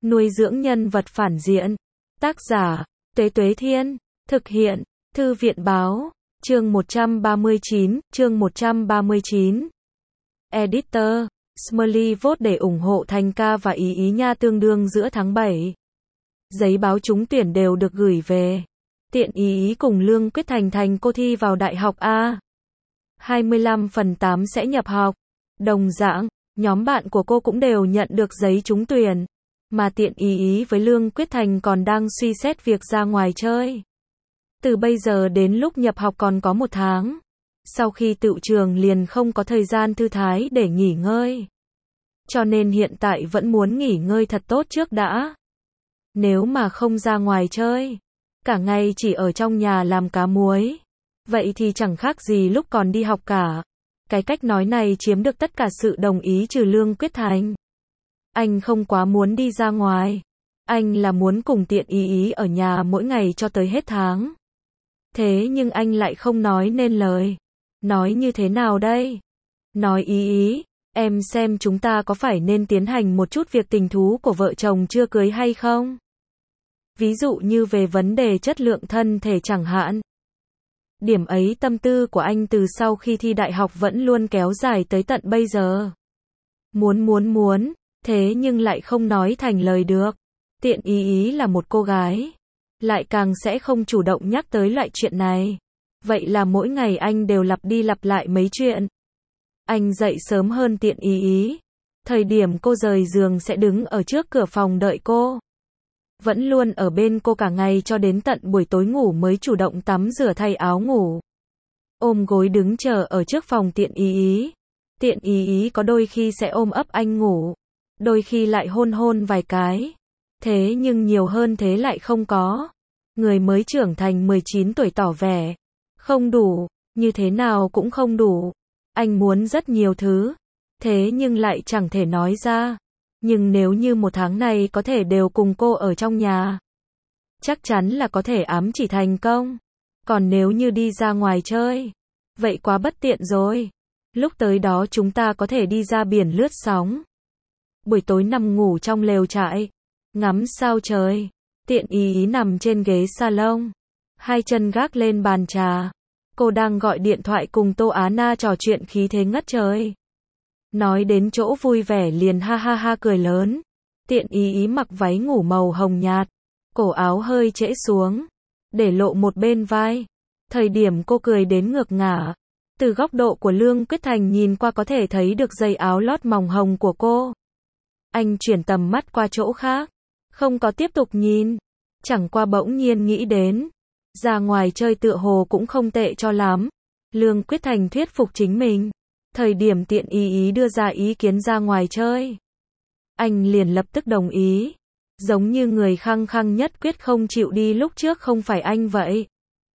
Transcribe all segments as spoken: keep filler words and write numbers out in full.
Nuôi dưỡng nhân vật phản diện. Tác giả, Tuế Tuế Thiên. Thực hiện, Thư viện Báo. Chương một trăm ba mươi chín, chương một trăm ba mươi chín. Editor, Smiley vote để ủng hộ Thành Ca và Ý Ý nha. Tương đương giữa tháng bảy. Giấy báo trúng tuyển đều được gửi về. Tiện Ý Ý cùng Lương Quyết Thành thành cô thi vào đại học A. hai mươi lăm phần tám sẽ nhập học. Đồng dạng, nhóm bạn của cô cũng đều nhận được giấy trúng tuyển. Mà Tiện Ý Ý với Lương Quyết Thành còn đang suy xét việc ra ngoài chơi. Từ bây giờ đến lúc nhập học còn có một tháng. Sau khi tựu trường liền không có thời gian thư thái để nghỉ ngơi. Cho nên hiện tại vẫn muốn nghỉ ngơi thật tốt trước đã. Nếu mà không ra ngoài chơi, cả ngày chỉ ở trong nhà làm cá muối, vậy thì chẳng khác gì lúc còn đi học cả. Cái cách nói này chiếm được tất cả sự đồng ý trừ Lương Quyết Thành. Anh không quá muốn đi ra ngoài. Anh là muốn cùng Tiện Ý Ý ở nhà mỗi ngày cho tới hết tháng. Thế nhưng anh lại không nói nên lời. Nói như thế nào đây? Nói Ý Ý, em xem chúng ta có phải nên tiến hành một chút việc tình thú của vợ chồng chưa cưới hay không? Ví dụ như về vấn đề chất lượng thân thể chẳng hạn. Điểm ấy tâm tư của anh từ sau khi thi đại học vẫn luôn kéo dài tới tận bây giờ. Muốn muốn muốn, thế nhưng lại không nói thành lời được. Tiện Ý Ý là một cô gái, lại càng sẽ không chủ động nhắc tới loại chuyện này. Vậy là mỗi ngày anh đều lặp đi lặp lại mấy chuyện. Anh dậy sớm hơn Tiện Ý Ý. Thời điểm cô rời giường sẽ đứng ở trước cửa phòng đợi cô. Vẫn luôn ở bên cô cả ngày cho đến tận buổi tối ngủ mới chủ động tắm rửa thay áo ngủ. Ôm gối đứng chờ ở trước phòng Tiện Ý Ý. Tiện Ý Ý có đôi khi sẽ ôm ấp anh ngủ. Đôi khi lại hôn hôn vài cái. Thế nhưng nhiều hơn thế lại không có. Người mới trưởng thành mười chín tuổi tỏ vẻ không đủ, như thế nào cũng không đủ. Anh muốn rất nhiều thứ, thế nhưng lại chẳng thể nói ra. Nhưng nếu như một tháng này có thể đều cùng cô ở trong nhà, chắc chắn là có thể ám chỉ thành công. Còn nếu như đi ra ngoài chơi, vậy quá bất tiện rồi. Lúc tới đó chúng ta có thể đi ra biển lướt sóng. Buổi tối nằm ngủ trong lều trại, ngắm sao trời. Tiện Ý Ý nằm trên ghế salon, hai chân gác lên bàn trà. Cô đang gọi điện thoại cùng Tô Á Na trò chuyện khí thế ngất trời. Nói đến chỗ vui vẻ liền ha ha ha cười lớn. Tiện Ý Ý mặc váy ngủ màu hồng nhạt, cổ áo hơi trễ xuống, để lộ một bên vai. Thời điểm cô cười đến ngược ngả. Từ góc độ của Lương Quyết Thành nhìn qua có thể thấy được dây áo lót mỏng hồng của cô. Anh chuyển tầm mắt qua chỗ khác, không có tiếp tục nhìn. Chẳng qua bỗng nhiên nghĩ đến, ra ngoài chơi tựa hồ cũng không tệ cho lắm. Lương Quyết Thành thuyết phục chính mình. Thời điểm Tiện Ý Ý đưa ra ý kiến ra ngoài chơi, anh liền lập tức đồng ý. Giống như người khăng khăng nhất quyết không chịu đi lúc trước không phải anh vậy.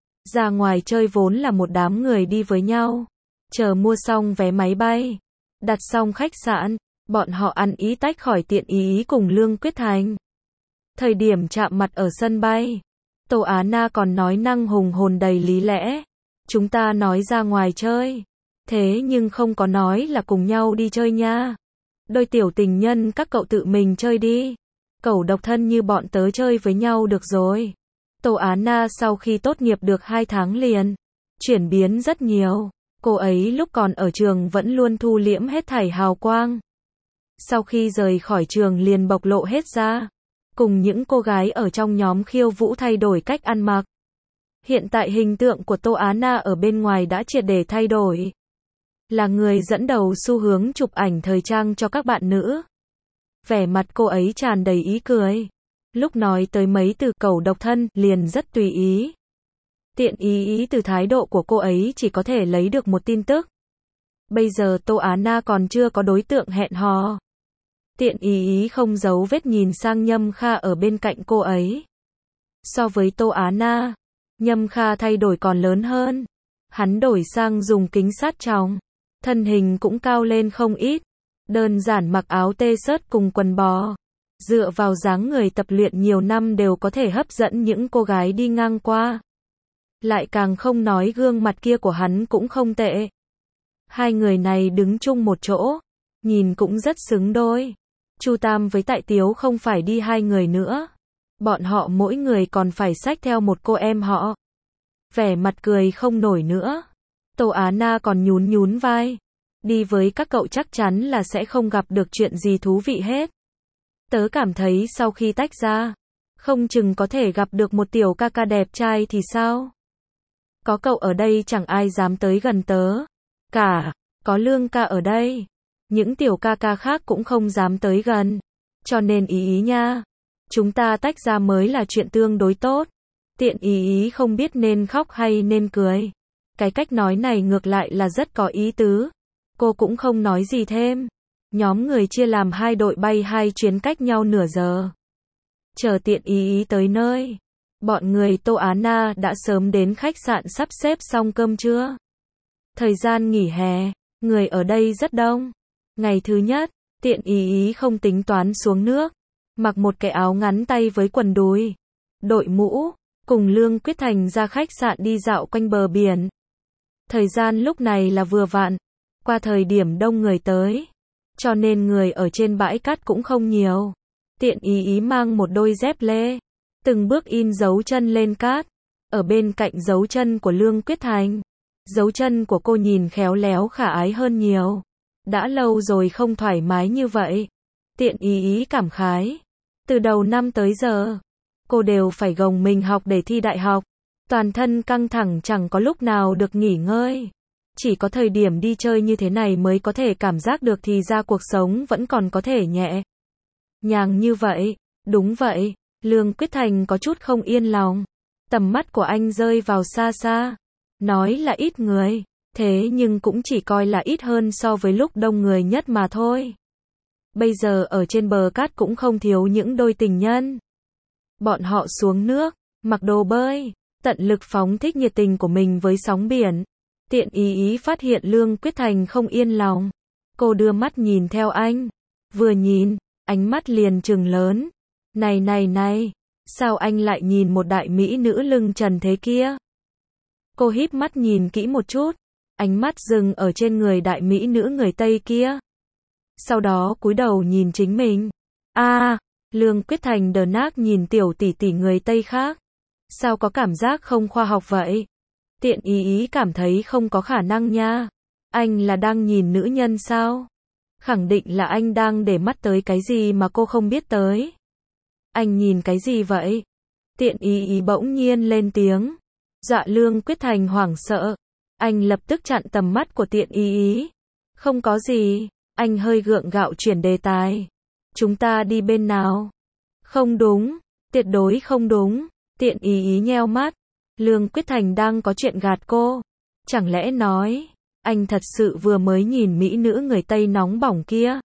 Ra ngoài chơi vốn là một đám người đi với nhau. Chờ mua xong vé máy bay, đặt xong khách sạn, bọn họ ăn ý tách khỏi Tiện Ý Ý cùng Lương Quyết Thành. Thời điểm chạm mặt ở sân bay, Tô Á Na còn nói năng hùng hồn đầy lý lẽ. Chúng ta nói ra ngoài chơi, thế nhưng không có nói là cùng nhau đi chơi nha. Đôi tiểu tình nhân các cậu tự mình chơi đi. Cậu độc thân như bọn tớ chơi với nhau được rồi. Tô Á Na sau khi tốt nghiệp được hai tháng liền chuyển biến rất nhiều. Cô ấy lúc còn ở trường vẫn luôn thu liễm hết thảy hào quang. Sau khi rời khỏi trường liền bộc lộ hết ra. Cùng những cô gái ở trong nhóm khiêu vũ thay đổi cách ăn mặc. Hiện tại hình tượng của Tô Á Na ở bên ngoài đã triệt để thay đổi. Là người dẫn đầu xu hướng chụp ảnh thời trang cho các bạn nữ. Vẻ mặt cô ấy tràn đầy ý cười. Lúc nói tới mấy từ cẩu độc thân liền rất tùy ý. Tiện Ý Ý từ thái độ của cô ấy chỉ có thể lấy được một tin tức. Bây giờ Tô Á Na còn chưa có đối tượng hẹn hò. Tiện Ý Ý không giấu vết nhìn sang Nhâm Kha ở bên cạnh cô ấy. So với Tô Á Na, Nhâm Kha thay đổi còn lớn hơn. Hắn đổi sang dùng kính sát tròng, thân hình cũng cao lên không ít. Đơn giản mặc áo t-shirt cùng quần bò, dựa vào dáng người tập luyện nhiều năm đều có thể hấp dẫn những cô gái đi ngang qua. Lại càng không nói gương mặt kia của hắn cũng không tệ. Hai người này đứng chung một chỗ, nhìn cũng rất xứng đôi. Chu Tam với Tại Tiếu không phải đi hai người nữa. Bọn họ mỗi người còn phải xách theo một cô em họ. Vẻ mặt cười không nổi nữa. Tô Á Na còn nhún nhún vai. Đi với các cậu chắc chắn là sẽ không gặp được chuyện gì thú vị hết. Tớ cảm thấy sau khi tách ra, không chừng có thể gặp được một tiểu ca ca đẹp trai thì sao? Có cậu ở đây chẳng ai dám tới gần tớ. Cả, có Lương ca ở đây. Những tiểu ca ca khác cũng không dám tới gần. Cho nên ý ý nha. Chúng ta tách ra mới là chuyện tương đối tốt. Tiện ý ý không biết nên khóc hay nên cười. Cái cách nói này ngược lại là rất có ý tứ. Cô cũng không nói gì thêm. Nhóm người chia làm hai đội bay hai chuyến cách nhau nửa giờ. Chờ Tiện ý ý tới nơi. Bọn người Tô Á Na đã sớm đến khách sạn sắp xếp xong cơm trưa. Thời gian nghỉ hè, người ở đây rất đông. Ngày thứ nhất, Tiện ý ý không tính toán xuống nước. Mặc một cái áo ngắn tay với quần đùi. Đội mũ, cùng Lương Quyết Thành ra khách sạn đi dạo quanh bờ biển. Thời gian lúc này là vừa vặn. Qua thời điểm đông người tới. Cho nên người ở trên bãi cát cũng không nhiều. Tiện ý ý mang một đôi dép lê. Từng bước in dấu chân lên cát. Ở bên cạnh dấu chân của Lương Quyết Thành. Dấu chân của cô nhìn khéo léo khả ái hơn nhiều. Đã lâu rồi không thoải mái như vậy. Tiện ý ý cảm khái. Từ đầu năm tới giờ, cô đều phải gồng mình học để thi đại học. Toàn thân căng thẳng chẳng có lúc nào được nghỉ ngơi. Chỉ có thời điểm đi chơi như thế này mới có thể cảm giác được thì ra cuộc sống vẫn còn có thể nhẹ nhàng như vậy. Đúng vậy, Lương Quyết Thành có chút không yên lòng. Tầm mắt của anh rơi vào xa xa. Nói là ít người, thế nhưng cũng chỉ coi là ít hơn so với lúc đông người nhất mà thôi. Bây giờ ở trên bờ cát cũng không thiếu những đôi tình nhân. Bọn họ xuống nước, mặc đồ bơi, tận lực phóng thích nhiệt tình của mình với sóng biển. Tiện ý ý phát hiện Lương Quyết Thành không yên lòng. Cô đưa mắt nhìn theo anh. Vừa nhìn, ánh mắt liền trừng lớn. Này này này, sao anh lại nhìn một đại mỹ nữ lưng trần thế kia? Cô híp mắt nhìn kỹ một chút. Ánh mắt dừng ở trên người đại mỹ nữ người Tây kia. Sau đó cúi đầu nhìn chính mình. A, à, Lương Quyết Thành đờ nác nhìn tiểu tỷ tỷ người Tây khác. Sao có cảm giác không khoa học vậy? Tiện ý ý cảm thấy không có khả năng nha. Anh là đang nhìn nữ nhân sao? Khẳng định là anh đang để mắt tới cái gì mà cô không biết tới. Anh nhìn cái gì vậy? Tiện ý ý bỗng nhiên lên tiếng. Dạ Lương Quyết Thành hoảng sợ. Anh lập tức chặn tầm mắt của tiện ý ý. Không có gì. Anh hơi gượng gạo chuyển đề tài. Chúng ta đi bên nào? Không đúng. Tuyệt đối không đúng. Tiện ý ý nheo mắt. Lương Quyết Thành đang có chuyện gạt cô. Chẳng lẽ nói, anh thật sự vừa mới nhìn mỹ nữ người Tây nóng bỏng kia?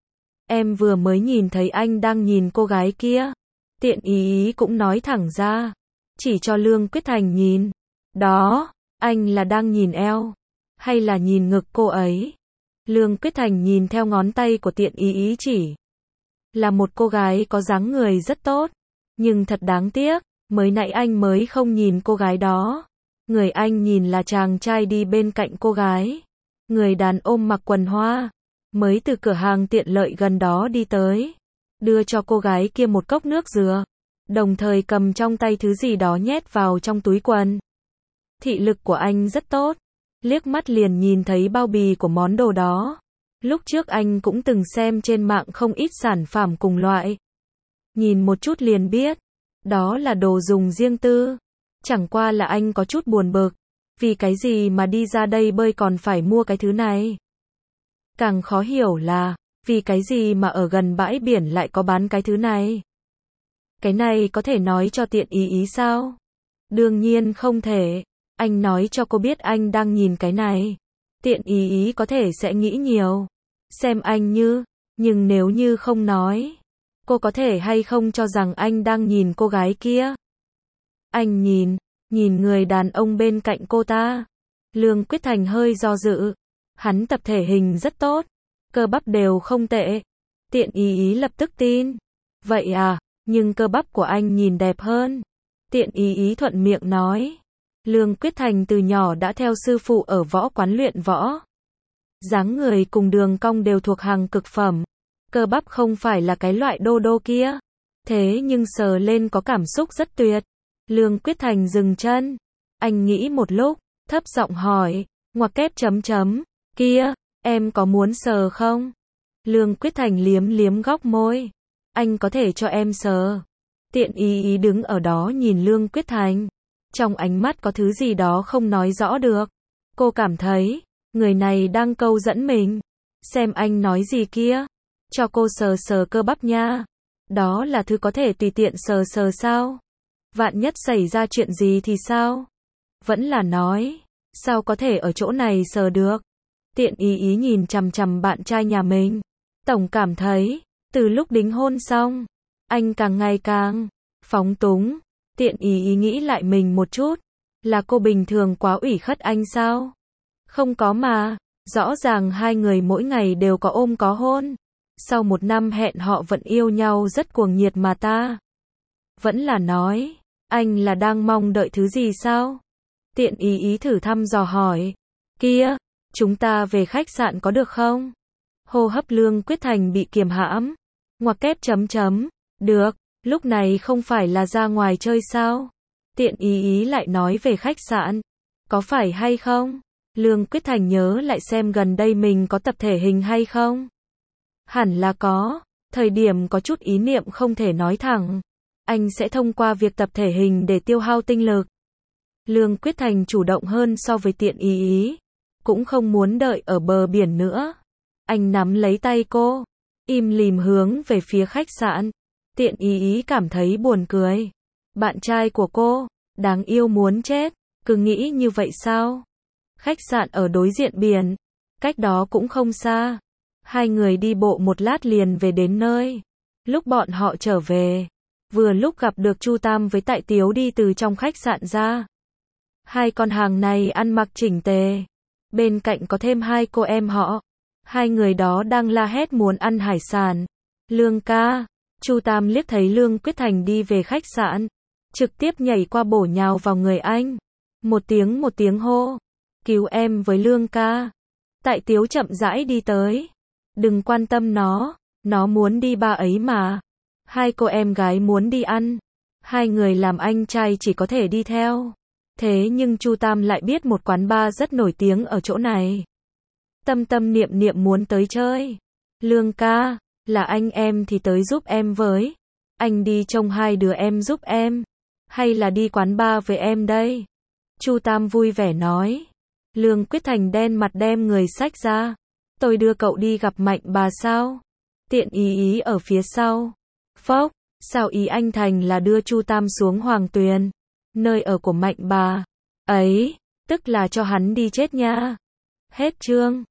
Em vừa mới nhìn thấy anh đang nhìn cô gái kia. Tiện ý ý cũng nói thẳng ra. Chỉ cho Lương Quyết Thành nhìn. Đó, anh là đang nhìn eo. Hay là nhìn ngực cô ấy? Lương Quyết Thành nhìn theo ngón tay của tiện ý ý chỉ. Là một cô gái có dáng người rất tốt. Nhưng thật đáng tiếc. Mới nãy anh mới không nhìn cô gái đó. Người anh nhìn là chàng trai đi bên cạnh cô gái. Người đàn ông mặc quần hoa. Mới từ cửa hàng tiện lợi gần đó đi tới. Đưa cho cô gái kia một cốc nước dừa. Đồng thời cầm trong tay thứ gì đó nhét vào trong túi quần. Thị lực của anh rất tốt. Liếc mắt liền nhìn thấy bao bì của món đồ đó. Lúc trước anh cũng từng xem trên mạng không ít sản phẩm cùng loại. Nhìn một chút liền biết. Đó là đồ dùng riêng tư. Chẳng qua là anh có chút buồn bực. Vì cái gì mà đi ra đây bơi còn phải mua cái thứ này? Càng khó hiểu là, vì cái gì mà ở gần bãi biển lại có bán cái thứ này? Cái này có thể nói cho tiện ý ý sao? Đương nhiên không thể. Anh nói cho cô biết anh đang nhìn cái này. Tiện ý ý có thể sẽ nghĩ nhiều. Xem anh như, nhưng nếu như không nói. Cô có thể hay không cho rằng anh đang nhìn cô gái kia? Anh nhìn, nhìn người đàn ông bên cạnh cô ta. Lương Quyết Thành hơi do dự. Hắn tập thể hình rất tốt. Cơ bắp đều không tệ. Tiện ý ý lập tức tin. Vậy à, nhưng cơ bắp của anh nhìn đẹp hơn. Tiện ý ý thuận miệng nói. Lương Quyết Thành từ nhỏ đã theo sư phụ ở võ quán luyện võ. Dáng người cùng đường cong đều thuộc hàng cực phẩm. Cơ bắp không phải là cái loại đô đô kia. Thế nhưng sờ lên có cảm xúc rất tuyệt. Lương Quyết Thành dừng chân. Anh nghĩ một lúc, thấp giọng hỏi, ngoặc kép chấm chấm, kia, em có muốn sờ không? Lương Quyết Thành liếm liếm góc môi. Anh có thể cho em sờ. Tiện ý ý đứng ở đó nhìn Lương Quyết Thành. Trong ánh mắt có thứ gì đó không nói rõ được. Cô cảm thấy, người này đang câu dẫn mình. Xem anh nói gì kia. Cho cô sờ sờ cơ bắp nha. Đó là thứ có thể tùy tiện sờ sờ sao? Vạn nhất xảy ra chuyện gì thì sao? Vẫn là nói, sao có thể ở chỗ này sờ được? Tiện ý ý nhìn chằm chằm bạn trai nhà mình. Tổng cảm thấy, từ lúc đính hôn xong, anh càng ngày càng phóng túng. Tiện ý ý nghĩ lại mình một chút. Là cô bình thường quá ủy khuất anh sao? Không có mà. Rõ ràng hai người mỗi ngày đều có ôm có hôn. Sau một năm hẹn họ vẫn yêu nhau rất cuồng nhiệt mà ta. Vẫn là nói, anh là đang mong đợi thứ gì sao? Tiện ý ý thử thăm dò hỏi. Kia, chúng ta về khách sạn có được không? Hô hấp Lương Quyết Thành bị kiềm hãm. Ngoặc kép chấm chấm. Được, lúc này không phải là ra ngoài chơi sao? Tiện ý ý lại nói về khách sạn. Có phải hay không? Lương Quyết Thành nhớ lại xem gần đây mình có tập thể hình hay không? Hẳn là có. Thời điểm có chút ý niệm không thể nói thẳng. Anh sẽ thông qua việc tập thể hình để tiêu hao tinh lực. Lương Quyết Thành chủ động hơn so với tiện ý ý. Cũng không muốn đợi ở bờ biển nữa. Anh nắm lấy tay cô. Im lìm hướng về phía khách sạn. Tiện ý ý cảm thấy buồn cười. Bạn trai của cô, đáng yêu muốn chết. Cứ nghĩ như vậy sao? Khách sạn ở đối diện biển. Cách đó cũng không xa. Hai người đi bộ một lát liền về đến nơi. Lúc bọn họ trở về, vừa lúc gặp được Chu Tam với Tại Tiếu đi từ trong khách sạn ra. Hai con hàng này ăn mặc chỉnh tề. Bên cạnh có thêm hai cô em họ. Hai người đó đang la hét muốn ăn hải sản. Lương ca. Chu Tam liếc thấy Lương Quyết Thành đi về khách sạn. Trực tiếp nhảy qua bổ nhào vào người anh. Một tiếng một tiếng hô. Cứu em với Lương ca. Tại Tiếu chậm rãi đi tới. Đừng quan tâm nó. Nó muốn đi ba ấy mà. Hai cô em gái muốn đi ăn. Hai người làm anh trai chỉ có thể đi theo. Thế nhưng Chu Tam lại biết một quán bar rất nổi tiếng ở chỗ này. Tâm tâm niệm niệm muốn tới chơi. Lương ca, là anh em thì tới giúp em với. Anh đi trông hai đứa em giúp em. Hay là đi quán bar với em đây? Chu Tam vui vẻ nói. Lương Quyết Thành đen mặt đem người xách ra. Tôi đưa cậu đi gặp Mạnh bà sao? Tiện ý ý ở phía sau. Phốc, sao ý anh Thành là đưa Chu Tam xuống Hoàng Tuyền, nơi ở của Mạnh bà. Ấy, tức là cho hắn đi chết nha. Hết chương.